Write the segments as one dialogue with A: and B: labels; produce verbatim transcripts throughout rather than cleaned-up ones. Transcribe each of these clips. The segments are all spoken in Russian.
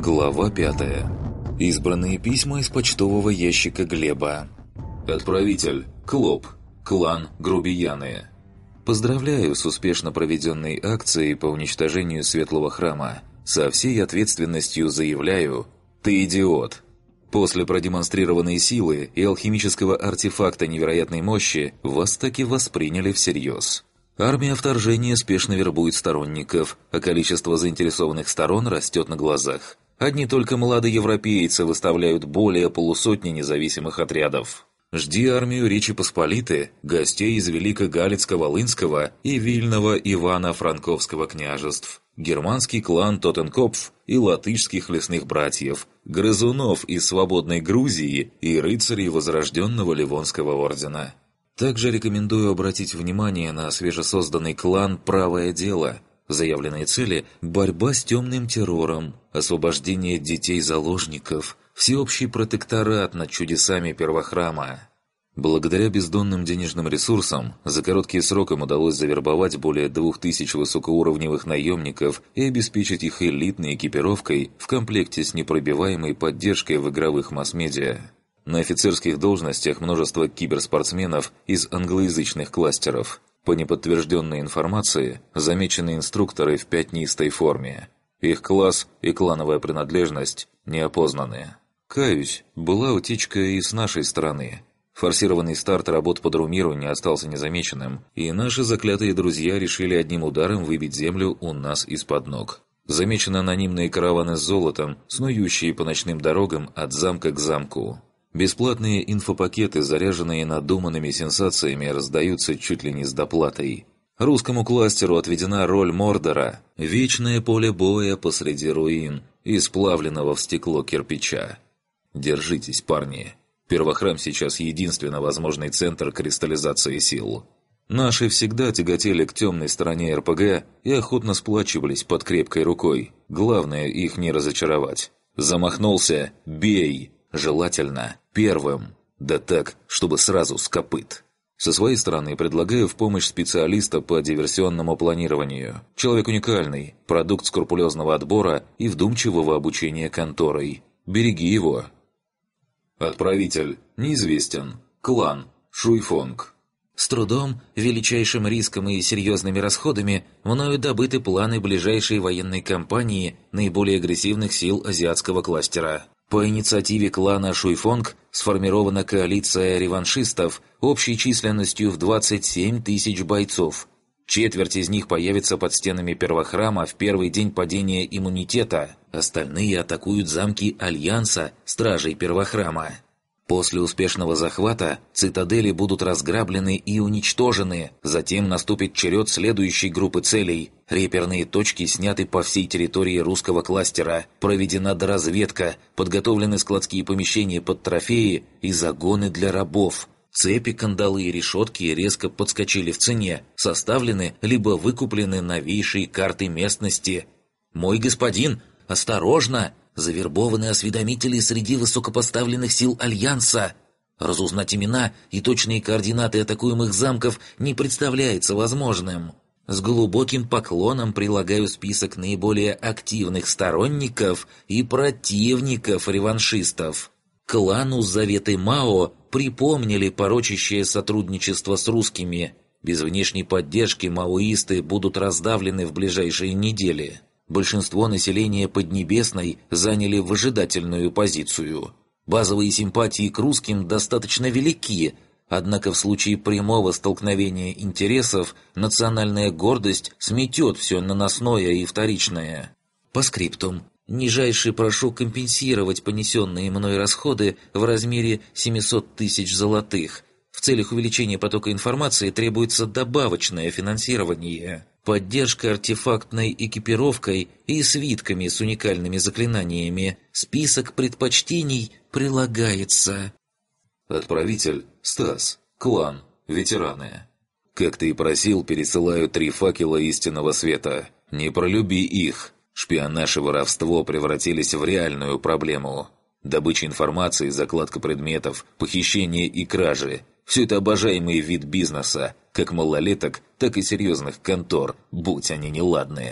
A: Глава пятая. Избранные письма из почтового ящика Глеба. Отправитель – Клоп. Клан Грубияны. Поздравляю с успешно проведенной акцией по уничтожению Светлого Храма. Со всей ответственностью заявляю – ты идиот. После продемонстрированной силы и алхимического артефакта невероятной мощи вас таки восприняли всерьез. Армия вторжения спешно вербует сторонников, а количество заинтересованных сторон растет на глазах. Одни только младоевропейцы выставляют более полусотни независимых отрядов. Жди армию Речи Посполитой, гостей из Великогалицко-Волынского и Вильного Ивано-Франковского княжеств, германский клан Тоттенкопф и латышских лесных братьев, грызунов из свободной Грузии и рыцарей возрожденного Ливонского ордена. Также рекомендую обратить внимание на свежесозданный клан «Правое дело». Заявленные цели – борьба с темным террором, освобождение детей-заложников, всеобщий протекторат над чудесами Первохрама. Благодаря бездонным денежным ресурсам за короткий срок им удалось завербовать более двух тысяч высокоуровневых наемников и обеспечить их элитной экипировкой в комплекте с непробиваемой поддержкой в игровых масс-медиа. На офицерских должностях множество киберспортсменов из англоязычных кластеров. По неподтвержденной информации, замечены инструкторы в пятнистой форме. Их класс и клановая принадлежность не опознаны. Каюсь, была утечка и с нашей стороны. Форсированный старт работ по Друмиру не остался незамеченным, и наши заклятые друзья решили одним ударом выбить землю у нас из-под ног. Замечены анонимные караваны с золотом, снующие по ночным дорогам от замка к замку. Бесплатные инфопакеты, заряженные надуманными сенсациями, раздаются чуть ли не с доплатой. Русскому кластеру отведена роль Мордора – вечное поле боя посреди руин и сплавленного в стекло кирпича. Держитесь, парни. Первохрам сейчас единственно возможный центр кристаллизации сил. Наши всегда тяготели к темной стороне эр пэ гэ и охотно сплачивались под крепкой рукой. Главное их не разочаровать. Замахнулся – бей! Желательно первым, да так, чтобы сразу с копыт. Со своей стороны предлагаю в помощь специалиста по диверсионному планированию. Человек уникальный, продукт скрупулезного отбора и вдумчивого обучения конторой. Береги его. Отправитель неизвестен. Клан Шуйфонг. С трудом, величайшим риском и серьезными расходами мною добыты планы ближайшей военной кампании наиболее агрессивных сил азиатского кластера. По инициативе клана Шуйфонг сформирована коалиция реваншистов общей численностью в двадцать семь тысяч бойцов. Четверть из них появится под стенами Первохрама в первый день падения иммунитета. Остальные атакуют замки Альянса, стражей Первохрама. После успешного захвата цитадели будут разграблены и уничтожены. Затем наступит черед следующей группы целей. Реперные точки сняты по всей территории русского кластера. Проведена доразведка, подготовлены складские помещения под трофеи и загоны для рабов. Цепи, кандалы и решетки резко подскочили в цене. Составлены либо выкуплены новейшие карты местности. «Мой господин, осторожно!» Завербованы осведомители среди высокопоставленных сил Альянса. Разузнать имена и точные координаты атакуемых замков не представляется возможным. С глубоким поклоном прилагаю список наиболее активных сторонников и противников реваншистов. Клану Заветы Мао припомнили порочащее сотрудничество с русскими. Без внешней поддержки маоисты будут раздавлены в ближайшие недели. Большинство населения Поднебесной заняли выжидательную позицию. Базовые симпатии к русским достаточно велики, однако в случае прямого столкновения интересов национальная гордость сметет все наносное и вторичное. По скриптум. Нижайше прошу компенсировать понесенные мной расходы в размере семьсот тысяч золотых. В целях увеличения потока информации требуется добавочное финансирование. Поддержка артефактной экипировкой и свитками с уникальными заклинаниями. Список предпочтений прилагается. Отправитель Стас. Клан. Ветераны. Как ты и просил, пересылаю три факела истинного света. Не пролюби их. Шпионаж и воровство превратились в реальную проблему. Добыча информации, закладка предметов, похищение и кражи – все это обожаемый вид бизнеса, как малолеток, так и серьезных контор, будь они неладные.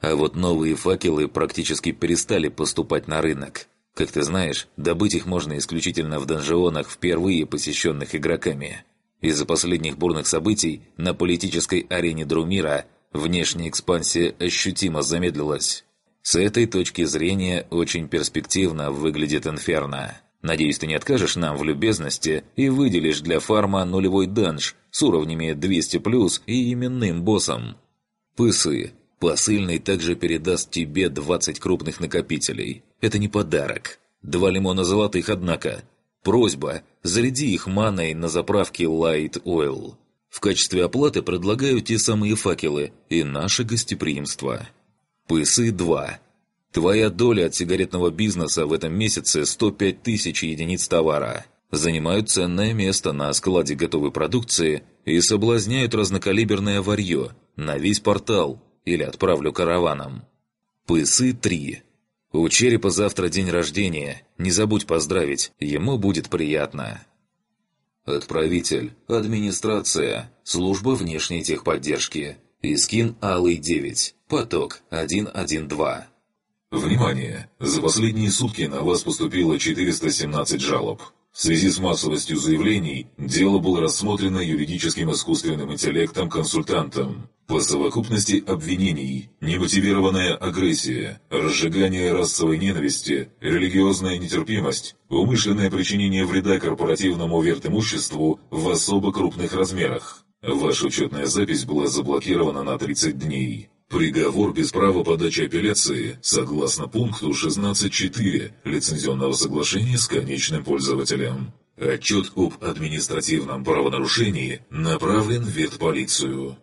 A: А вот новые факелы практически перестали поступать на рынок. Как ты знаешь, добыть их можно исключительно в донжионах, впервые посещенных игроками. Из-за последних бурных событий на политической арене Друмира внешняя экспансия ощутимо замедлилась. С этой точки зрения очень перспективно выглядит Инферно. Надеюсь, ты не откажешь нам в любезности и выделишь для фарма нулевой данж с уровнями двести плюс и именным боссом. Пысы. Посыльный также передаст тебе двадцать крупных накопителей. Это не подарок. Два лимона золотых, однако. Просьба – заряди их маной на заправке Light Oil. В качестве оплаты предлагаю те самые факелы и наше гостеприимство. Пысы два. Твоя доля от сигаретного бизнеса в этом месяце сто пять тысяч единиц товара. Занимают ценное место на складе готовой продукции и соблазняют разнокалиберное варьё на весь портал или отправлю караваном. Пысы три. У Черепа завтра день рождения. Не забудь поздравить, ему будет приятно. Отправитель. Администрация. Служба внешней техподдержки. Искин Алый девять. Поток один один два.
B: Внимание! За последние сутки на вас поступило четыреста семнадцать жалоб. В связи с массовостью заявлений, дело было рассмотрено юридическим искусственным интеллектом-консультантом. По совокупности обвинений, немотивированная агрессия, разжигание расовой ненависти, религиозная нетерпимость, умышленное причинение вреда корпоративному верtimуществу в особо крупных размерах. Ваша учетная запись была заблокирована на тридцать дней. Приговор без права подачи апелляции, согласно пункту шестнадцать четыре лицензионного соглашения с конечным пользователем. Отчет об административном правонарушении направлен в ветполицию.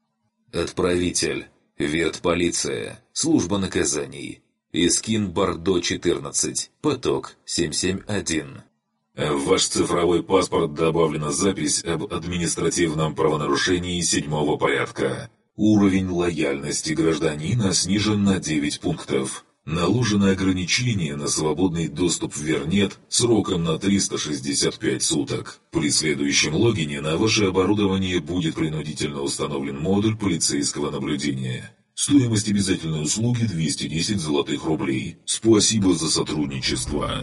A: Отправитель. Ветполиция. Служба наказаний. Искин Бордо четырнадцать. Поток семь семь один.
B: В ваш цифровой паспорт добавлена запись об административном правонарушении седьмого порядка. Уровень лояльности гражданина снижен на девять пунктов. Наложено ограничение на свободный доступ в Вернет сроком на триста шестьдесят пять суток. При следующем логине на ваше оборудование будет принудительно установлен модуль полицейского наблюдения. Стоимость обязательной услуги двести десять золотых рублей. Спасибо за сотрудничество.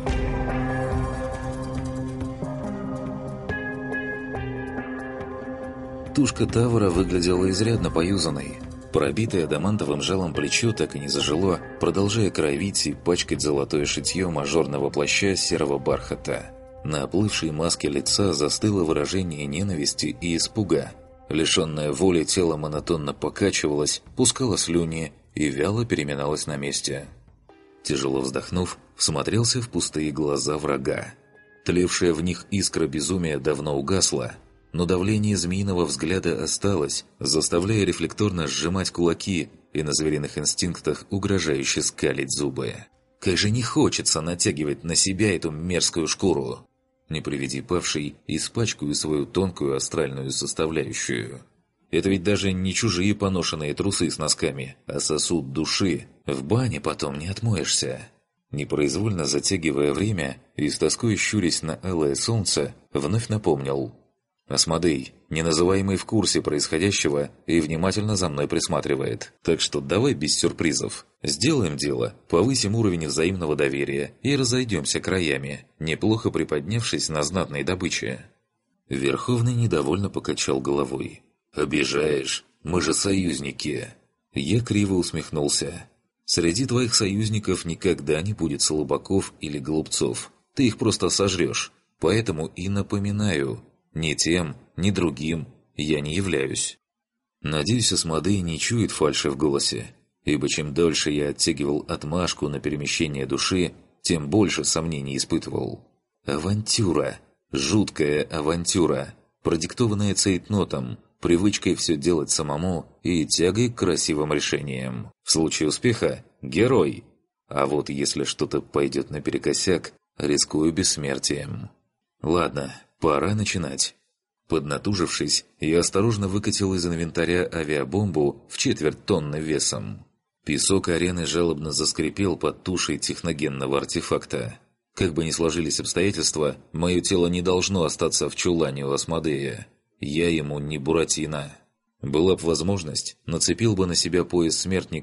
A: Тушка Тавра выглядела изрядно поюзанной. Пробитое адамантовым жалом плечо так и не зажило, продолжая кровить и пачкать золотое шитье мажорного плаща серого бархата. На оплывшей маске лица застыло выражение ненависти и испуга. Лишенное воли тело монотонно покачивалось, пускало слюни и вяло переминалось на месте. Тяжело вздохнув, всмотрелся в пустые глаза врага. Тлевшая в них искра безумия давно угасла, но давление змеиного взгляда осталось, заставляя рефлекторно сжимать кулаки и на звериных инстинктах угрожающе скалить зубы. Как же не хочется натягивать на себя эту мерзкую шкуру. Не приведи павший, испачкаю свою тонкую астральную составляющую. Это ведь даже не чужие поношенные трусы с носками, а сосуд души. В бане потом не отмоешься. Непроизвольно затягивая время и с тоской щурясь на алое солнце, вновь напомнил: Асмодей, неназываемый в курсе происходящего и внимательно за мной присматривает. Так что давай без сюрпризов. Сделаем дело, повысим уровень взаимного доверия и разойдемся краями, неплохо приподнявшись на знатной добыче. Верховный недовольно покачал головой. «Обижаешь? Мы же союзники!» Я криво усмехнулся. «Среди твоих союзников никогда не будет слабаков или глупцов. Ты их просто сожрешь. Поэтому и напоминаю, ни тем, ни другим я не являюсь». Надеюсь, Асмодей не чует фальши в голосе, ибо чем дольше я оттягивал отмашку на перемещение души, тем больше сомнений испытывал. Авантюра. Жуткая авантюра, продиктованная цейтнотом, привычкой все делать самому и тягой к красивым решениям. В случае успеха – герой. А вот если что-то пойдет наперекосяк, рискую бессмертием. Ладно, пора начинать. Поднатужившись, я осторожно выкатил из инвентаря авиабомбу в четверть тонны весом. Песок арены жалобно заскрипел под тушей техногенного артефакта. Как бы ни сложились обстоятельства, мое тело не должно остаться в чулане у Асмодея. Я ему не Буратино. Была б возможность, нацепил бы на себя пояс смертника,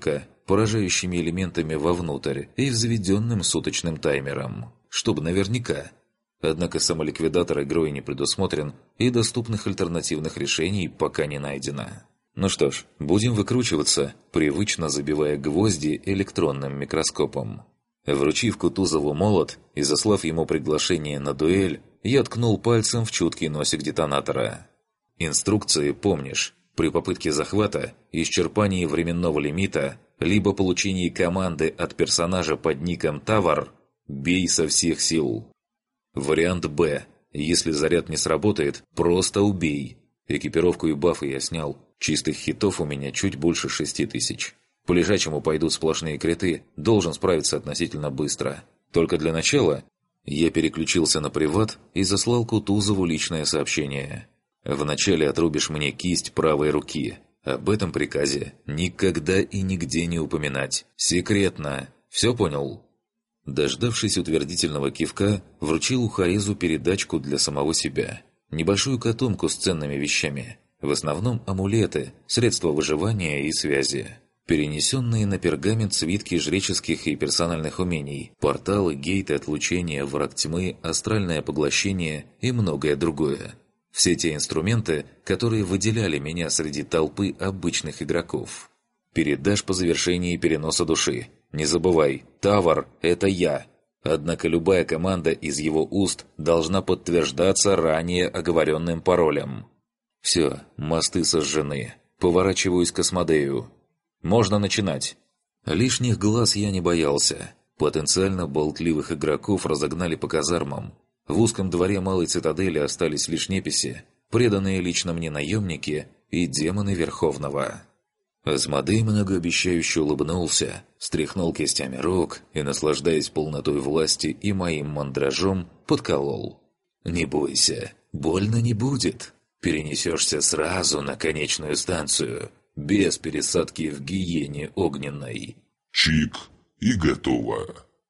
A: поражающими элементами вовнутрь и взведенным суточным таймером, чтобы наверняка. Однако самоликвидатор игрой не предусмотрен, и доступных альтернативных решений пока не найдено. Ну что ж, будем выкручиваться, привычно забивая гвозди электронным микроскопом. Вручив Кутузову молот и заслав ему приглашение на дуэль, я ткнул пальцем в чуткий носик детонатора. Инструкции помнишь. При попытке захвата, исчерпании временного лимита, либо получении команды от персонажа под ником Тавар, бей со всех сил. Вариант Б. Если заряд не сработает, просто убей. Экипировку и бафы я снял. Чистых хитов у меня чуть больше шести тысяч. По лежачему пойдут сплошные криты, должен справиться относительно быстро. Только для начала я переключился на приват и заслал Кутузову личное сообщение. Вначале отрубишь мне кисть правой руки. Об этом приказе никогда и нигде не упоминать. Секретно. Все понял? Дождавшись утвердительного кивка, вручил Ухарезу передачку для самого себя. Небольшую котомку с ценными вещами. В основном амулеты, средства выживания и связи. Перенесенные на пергамент свитки жреческих и персональных умений, порталы, гейты отлучения, враг тьмы, астральное поглощение и многое другое. Все те инструменты, которые выделяли меня среди толпы обычных игроков. Передашь по завершении переноса души. Не забывай, Тавар – это я. Однако любая команда из его уст должна подтверждаться ранее оговоренным паролем. Все, мосты сожжены. Поворачиваюсь к Асмодею. Можно начинать. Лишних глаз я не боялся. Потенциально болтливых игроков разогнали по казармам. В узком дворе малой цитадели остались лишь неписи, преданные лично мне наемники и демоны Верховного. Асмодей многообещающе улыбнулся, стряхнул кистями рук и, наслаждаясь полнотой власти и моим мандражом, подколол. «Не бойся, больно не будет. Перенесешься сразу на конечную станцию, без пересадки в гиене огненной».
C: «Чик, и готово».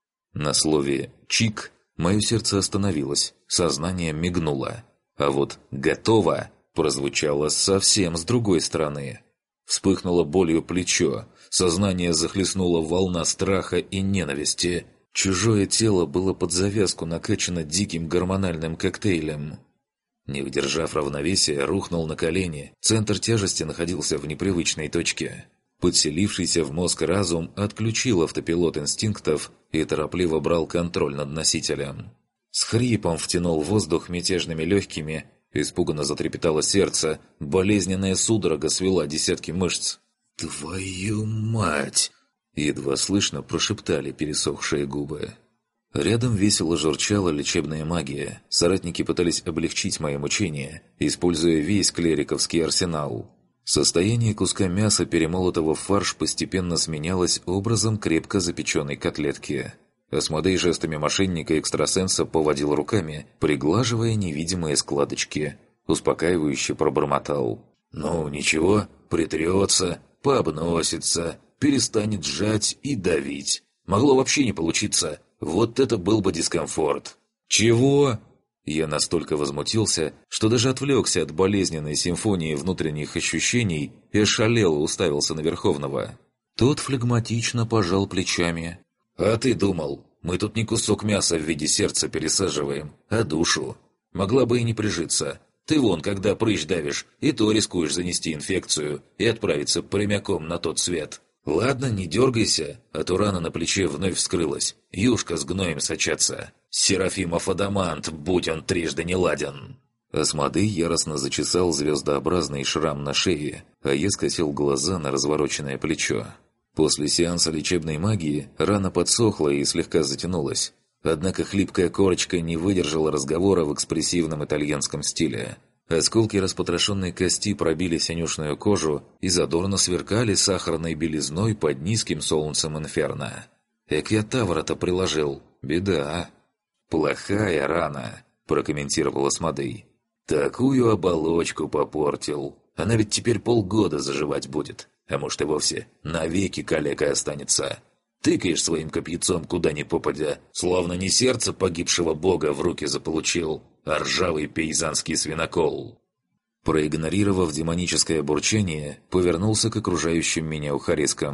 A: На слове «чик» мое сердце остановилось, сознание мигнуло. А вот «готово» прозвучало совсем с другой стороны. Вспыхнуло болью плечо, сознание захлестнула волна страха и ненависти. Чужое тело было под завязку накачано диким гормональным коктейлем. Не удержав равновесия, рухнул на колени. Центр тяжести находился в непривычной точке. Подселившийся в мозг разум отключил автопилот инстинктов и торопливо брал контроль над носителем. С хрипом втянул воздух мятежными легкими, испуганно затрепетало сердце, болезненная судорога свела десятки мышц. «Твою мать!» — едва слышно прошептали пересохшие губы. Рядом весело журчала лечебная магия. Соратники пытались облегчить мои мучения, используя весь клериковский арсенал. Состояние куска мяса, перемолотого в фарш, постепенно сменялось образом крепко запеченной котлетки. Асмодей жестами мошенника-экстрасенса поводил руками, приглаживая невидимые складочки. Успокаивающе пробормотал. «Ну, ничего, притрется, пообносится, перестанет сжать и давить. Могло вообще не получиться. Вот это был бы дискомфорт». «Чего?» Я настолько возмутился, что даже отвлекся от болезненной симфонии внутренних ощущений и ошалело уставился на Верховного. Тот флегматично пожал плечами. «А ты думал, мы тут не кусок мяса в виде сердца пересаживаем, а душу. Могла бы и не прижиться. Ты вон, когда прыщ давишь, и то рискуешь занести инфекцию и отправиться прямиком на тот свет. Ладно, не дергайся, а то рана на плече вновь вскрылась. Юшка с гноем сочатся. Серафимов адамант, будь он трижды не ладен». Асмодей яростно зачесал звездообразный шрам на шее, а я скосил глаза на развороченное плечо. После сеанса лечебной магии рана подсохла и слегка затянулась. Однако хлипкая корочка не выдержала разговора в экспрессивном итальянском стиле. Осколки распотрошенной кости пробили синюшную кожу и задорно сверкали сахарной белизной под низким солнцем инферно. «Эк я Тавра-то приложил. Беда». «Плохая рана», – прокомментировал Асмодей. «Такую оболочку попортил. Она ведь теперь полгода заживать будет. А может и вовсе навеки калекой останется. Тыкаешь своим копьяцом куда ни попадя, словно не сердце погибшего бога в руки заполучил, а ржавый пейзанский свинокол». Проигнорировав демоническое бурчание, повернулся к окружающим меня ухарискам.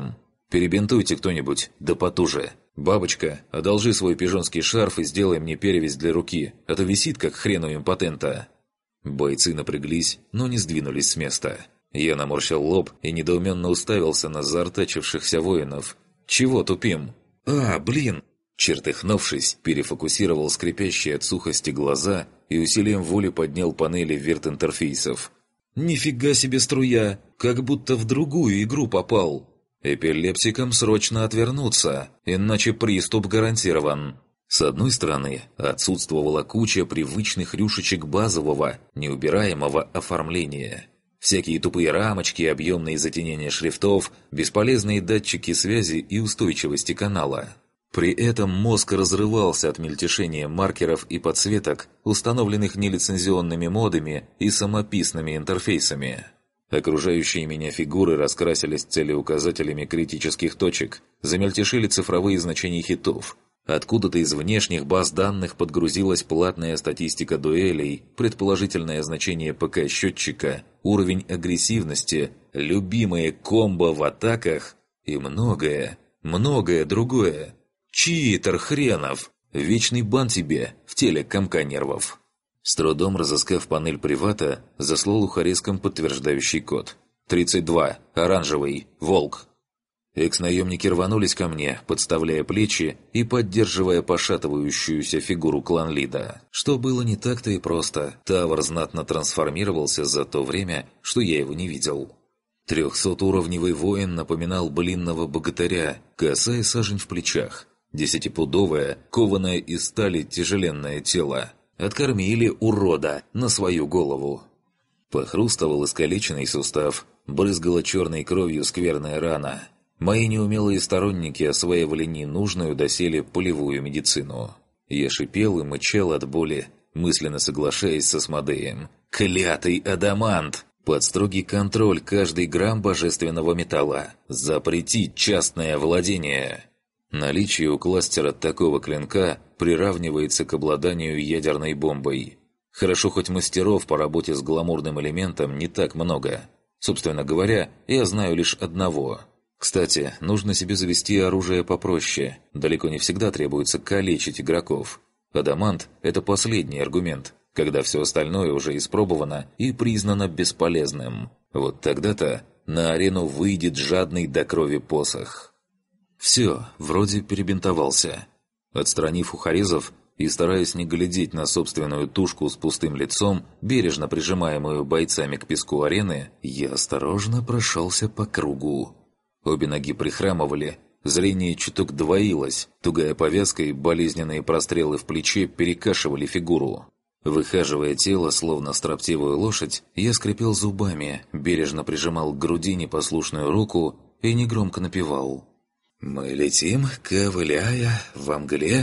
A: Перебинтуйте кто-нибудь, да потуже. Бабочка, одолжи свой пижонский шарф и сделай мне перевязь для руки, а то висит, как хрен у импотента». Бойцы напряглись, но не сдвинулись с места. Я наморщил лоб и недоуменно уставился на заортачившихся воинов. «Чего тупим?» «А, блин!» Чертыхнувшись, перефокусировал скрипящие от сухости глаза и усилием воли поднял панели вирт-интерфейсов. «Нифига себе струя! Как будто в другую игру попал!» «Эпилепсикам срочно отвернуться, иначе приступ гарантирован!» С одной стороны, отсутствовала куча привычных рюшечек базового, неубираемого оформления. Всякие тупые рамочки, объемные затенения шрифтов, бесполезные датчики связи и устойчивости канала. При этом мозг разрывался от мельтешения маркеров и подсветок, установленных нелицензионными модами и самописными интерфейсами. Окружающие меня фигуры раскрасились целеуказателями критических точек, замельтешили цифровые значения хитов. Откуда-то из внешних баз данных подгрузилась платная статистика дуэлей, предположительное значение ПК-счетчика, уровень агрессивности, любимые комбо в атаках и многое, многое другое. Читер хренов! Вечный бан тебе в теле комка нервов. С трудом разыскав панель привата, заслал ухареском подтверждающий код. тридцать два. Оранжевый. Волк. Экс-наемники рванулись ко мне, подставляя плечи и поддерживая пошатывающуюся фигуру клан-лида. Что было не так-то и просто. Тавр знатно трансформировался за то время, что я его не видел. Трехсотуровневый воин напоминал блинного богатыря, коса и сажень в плечах. Десятипудовое, кованое из стали тяжеленное тело. Откормили урода на свою голову. Похрустывал искалеченный сустав, брызгала черной кровью скверная рана. Мои неумелые сторонники осваивали ненужную доселе полевую медицину. Я шипел и мычал от боли, мысленно соглашаясь со Асмодеем. «Клятый адамант! Под строгий контроль каждый грамм божественного металла! Запретить частное владение!» Наличие у кластера такого клинка приравнивается к обладанию ядерной бомбой. Хорошо, хоть мастеров по работе с гламурным элементом не так много. Собственно говоря, я знаю лишь одного. Кстати, нужно себе завести оружие попроще. Далеко не всегда требуется калечить игроков. Адамант – это последний аргумент, когда все остальное уже испробовано и признано бесполезным. Вот тогда-то на арену выйдет жадный до крови посох. Все, вроде перебинтовался. Отстранив ухарезов и стараясь не глядеть на собственную тушку с пустым лицом, бережно прижимаемую бойцами к песку арены, я осторожно прошелся по кругу. Обе ноги прихрамывали, зрение чуток двоилось, тугая повязка и болезненные прострелы в плече перекашивали фигуру. Выхаживая тело, словно строптивую лошадь, я скрипел зубами, бережно прижимал к груди непослушную руку и негромко напевал. «Мы летим, ковыляя во мгле,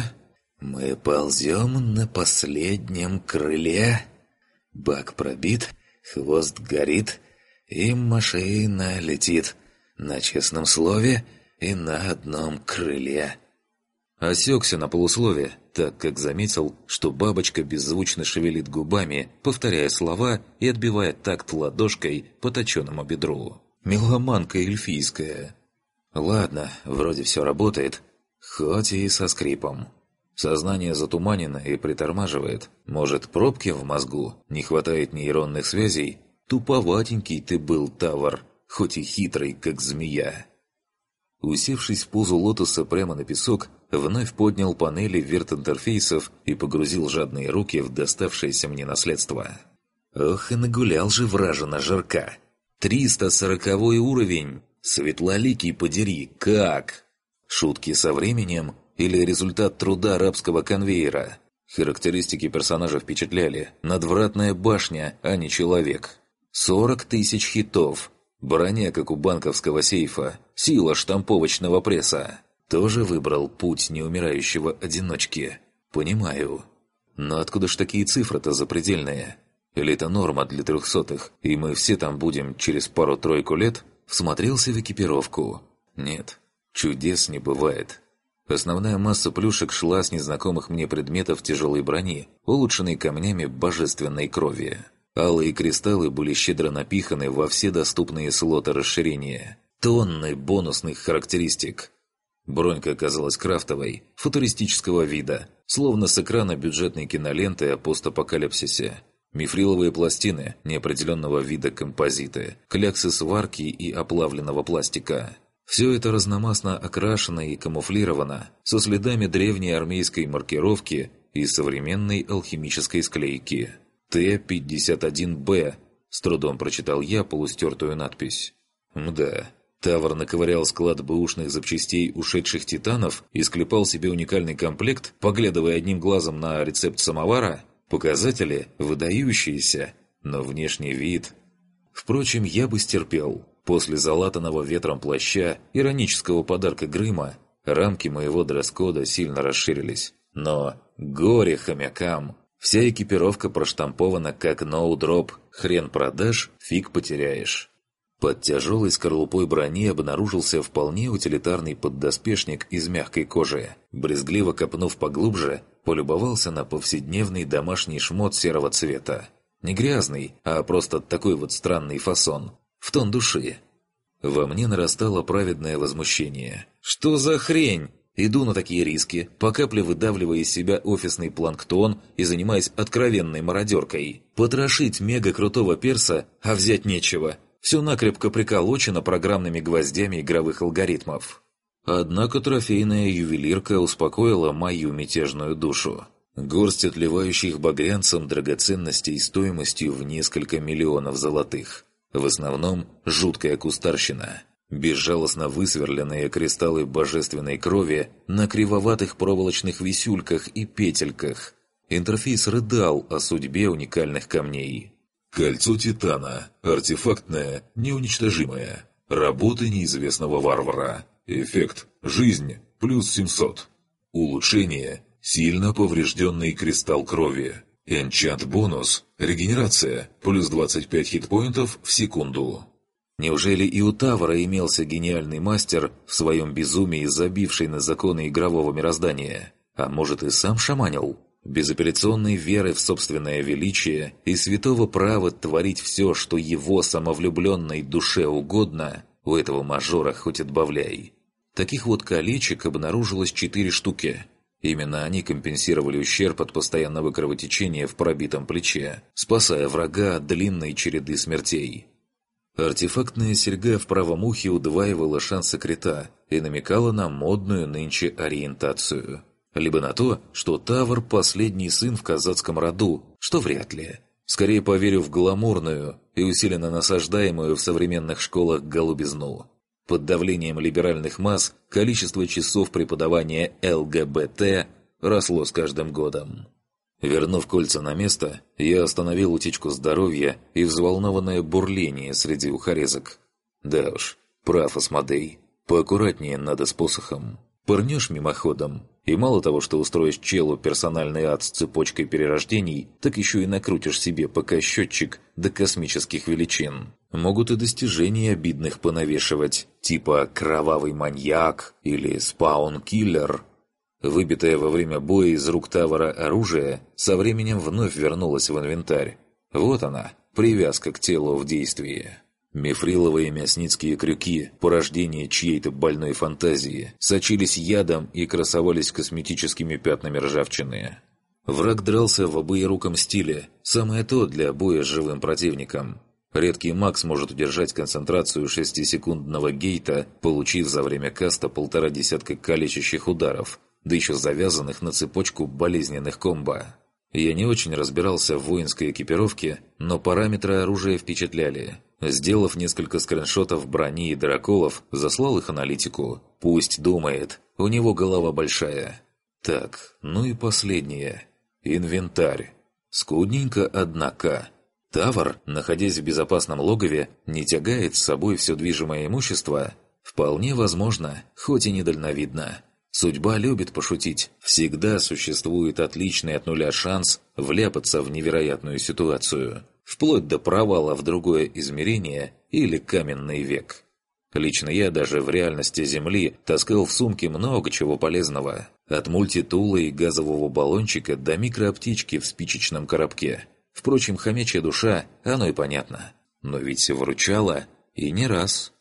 A: мы ползем на последнем крыле. Бак пробит, хвост горит, и машина летит на честном слове и на одном крыле». Осекся на полуслове, так как заметил, что бабочка беззвучно шевелит губами, повторяя слова и отбивая такт ладошкой по точенному бедру. Меломанка эльфийская. Ладно, вроде все работает, хоть и со скрипом. Сознание затуманено и притормаживает. Может, пробки в мозгу? Не хватает нейронных связей? Туповатенький ты был, Тавр, хоть и хитрый, как змея. Усевшись в позу лотоса прямо на песок, вновь поднял панели вирт-интерфейсов и погрузил жадные руки в доставшееся мне наследство. Ох, и нагулял же вражина жирка. триста сороковой уровень! Светлоликий подери, как? Шутки со временем или результат труда рабского конвейера? Характеристики персонажа впечатляли. Надвратная башня, а не человек. сорок тысяч хитов. Броня, как у банковского сейфа. Сила штамповочного пресса. Тоже выбрал путь неумирающего одиночки. Понимаю. Но откуда ж такие цифры-то запредельные? Или это норма для трехсотых, и мы все там будем через пару-тройку лет? Всмотрелся в экипировку. Нет, чудес не бывает. Основная масса плюшек шла с незнакомых мне предметов тяжелой брони, улучшенной камнями божественной крови. Алые кристаллы были щедро напиханы во все доступные слоты расширения. Тонны бонусных характеристик. Бронька оказалась крафтовой, футуристического вида, словно с экрана бюджетной киноленты о постапокалипсисе. Мифриловые пластины неопределенного вида композиты, кляксы сварки и оплавленного пластика. Все это разномастно окрашено и камуфлировано, со следами древней армейской маркировки и современной алхимической склейки. Т пятьдесят один Б, с трудом прочитал я полустертую надпись. Мда, Тавр наковырял склад бэушных запчастей ушедших титанов и склепал себе уникальный комплект, поглядывая одним глазом на рецепт самовара. Показатели выдающиеся, но внешний вид... Впрочем, я бы стерпел. После залатанного ветром плаща, иронического подарка Грыма, рамки моего дресс-кода сильно расширились. Но горе хомякам! Вся экипировка проштампована как ноу-дроп. Хрен продашь, фиг потеряешь. Под тяжелой скорлупой брони обнаружился вполне утилитарный поддоспешник из мягкой кожи. Брезгливо копнув поглубже, полюбовался на повседневный домашний шмот серого цвета. Не грязный, а просто такой вот странный фасон. В тон души. Во мне нарастало праведное возмущение. Что за хрень? Иду на такие риски, по капле выдавливая из себя офисный планктон и занимаясь откровенной мародеркой. Потрошить мега-крутого перса, а взять нечего. Все накрепко приколочено программными гвоздями игровых алгоритмов. Однако трофейная ювелирка успокоила мою мятежную душу. Горсть отливающих багрянцем драгоценностей стоимостью в несколько миллионов золотых. В основном жуткая кустарщина. Безжалостно высверленные кристаллы божественной крови на кривоватых проволочных висюльках и петельках. Интерфейс рыдал о судьбе уникальных камней.
B: Кольцо Титана. Артефактное, неуничтожимое. Работы неизвестного варвара. Эффект. Жизнь. Плюс семьсот. Улучшение. Сильно поврежденный кристалл крови. Энчант-бонус. Регенерация. Плюс двадцать пять хитпоинтов в секунду.
A: Неужели и у Тавра имелся гениальный мастер, в своем безумии забивший на законы игрового мироздания? А может и сам шаманил? Безапелляционной веры в собственное величие и святого права творить все, что его самовлюбленной душе угодно, у этого мажора хоть отбавляй. Таких вот колечек обнаружилось четыре штуки. Именно они компенсировали ущерб от постоянного кровотечения в пробитом плече, спасая врага от длинной череды смертей. Артефактная серьга в правом ухе удваивала шансы крита и намекала на модную нынче ориентацию. Либо на то, что Тавр – последний сын в казацком роду, что вряд ли. Скорее поверю в гламурную и усиленно насаждаемую в современных школах голубизну. Под давлением либеральных масс количество часов преподавания эл гэ бэ тэ росло с каждым годом. Вернув кольца на место, я остановил утечку здоровья и взволнованное бурление среди ухорезок. Да уж, прав Асмодей, поаккуратнее надо с посохом. Пырнешь мимоходом, и мало того, что устроишь челу персональный ад с цепочкой перерождений, так еще и накрутишь себе ПК-счетчик до космических величин. Могут и достижений обидных понавешивать, типа «Кровавый маньяк» или «Спаун-киллер». Выбитое во время боя из рук Тавра оружие со временем вновь вернулось в инвентарь. Вот она, привязка к телу в действии. Мифриловые мясницкие крюки, порождение чьей-то больной фантазии, сочились ядом и красовались косметическими пятнами ржавчины. Враг дрался в обоеруком стиле, самое то для боя с живым противником. Редкий маг сможет удержать концентрацию шестисекундного гейта, получив за время каста полтора десятка калечащих ударов, да еще завязанных на цепочку болезненных комбо. Я не очень разбирался в воинской экипировке, но параметры оружия впечатляли. Сделав несколько скриншотов брони и драколов, заслал их аналитику. Пусть думает, у него голова большая. Так, ну и последнее. Инвентарь. Скудненько, однако. Тавр, находясь в безопасном логове, не тягает с собой все движимое имущество? Вполне возможно, хоть и недальновидно. Судьба любит пошутить. Всегда существует отличный от нуля шанс вляпаться в невероятную ситуацию. Вплоть до провала в другое измерение или каменный век. Лично я даже в реальности Земли таскал в сумке много чего полезного. От мультитула и газового баллончика до микроаптечки в спичечном коробке. Впрочем, хомячья душа, оно и понятно. Но ведь выручала и не раз.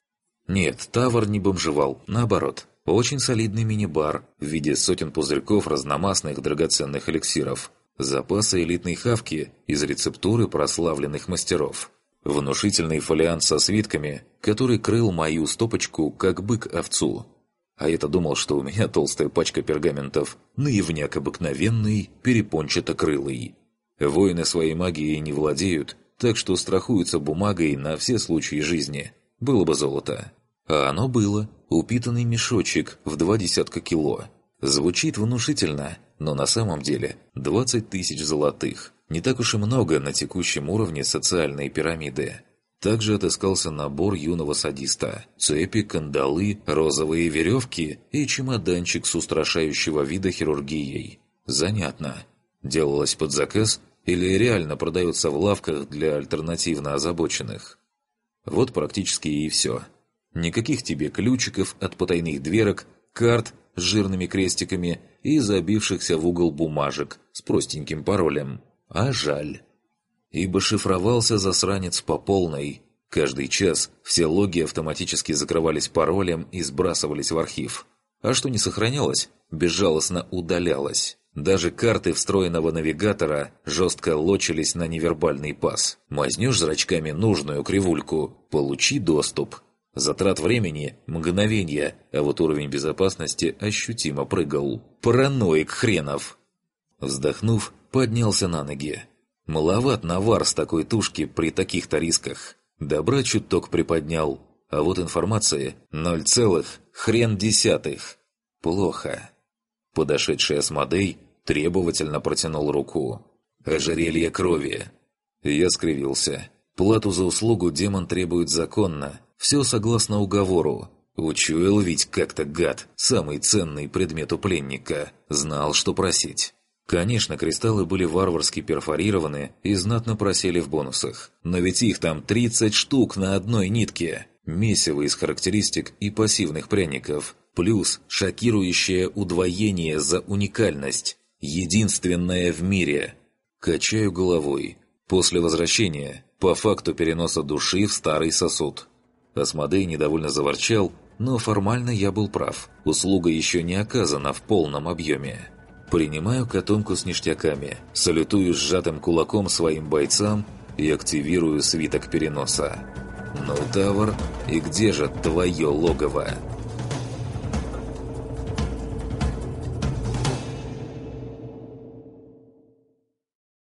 A: Нет, Тавр не бомжевал, наоборот. Очень солидный мини-бар в виде сотен пузырьков разномастных драгоценных эликсиров. Запасы элитной хавки из рецептуры прославленных мастеров. Внушительный фолиант со свитками, который крыл мою стопочку, как бык овцу. А я-то думал, что у меня толстая пачка пергаментов, наивняк обыкновенный, перепончатокрылый. Воины своей магией не владеют, так что страхуются бумагой на все случаи жизни. Было бы золото. А оно было. Упитанный мешочек в два десятка кило. Звучит внушительно, но на самом деле двадцать тысяч золотых. Не так уж и много на текущем уровне социальной пирамиды. Также отыскался набор юного садиста. Цепи, кандалы, розовые веревки и чемоданчик с устрашающего вида хирургией. Занятно. Делалось под заказ или реально продается в лавках для альтернативно озабоченных? Вот практически и все. Никаких тебе ключиков от потайных дверок, карт с жирными крестиками и забившихся в угол бумажек с простеньким паролем. А жаль. Ибо шифровался засранец по полной. Каждый час все логи автоматически закрывались паролем и сбрасывались в архив. А что не сохранялось, безжалостно удалялось. Даже карты встроенного навигатора жестко лочились на невербальный пас. Мазнешь зрачками нужную кривульку – получи доступ. Затрат времени – мгновенья, а вот уровень безопасности ощутимо прыгал. Параноик хренов! Вздохнув, поднялся на ноги. Маловат навар с такой тушки при таких-то рисках. Добра чуток приподнял, а вот информации – ноль целых хрен десятых. Плохо. Подошедший Асмодей требовательно протянул руку. «Ожерелье крови». Я скривился. Плату за услугу демон требует законно. Все согласно уговору. Учуял ведь как-то гад, самый ценный предмет у пленника. Знал, что просить. Конечно, кристаллы были варварски перфорированы и знатно просели в бонусах. Но ведь их там тридцать штук на одной нитке. Месиво из характеристик и пассивных пряников. Плюс шокирующее удвоение за уникальность. Единственное в мире. Качаю головой. После возвращения, по факту переноса души в старый сосуд. Асмодей недовольно заворчал, но формально я был прав. Услуга еще не оказана в полном объеме. Принимаю котомку с ништяками, салютую сжатым кулаком своим бойцам и активирую свиток переноса. «Ну, Тавр, и где же твое логово?»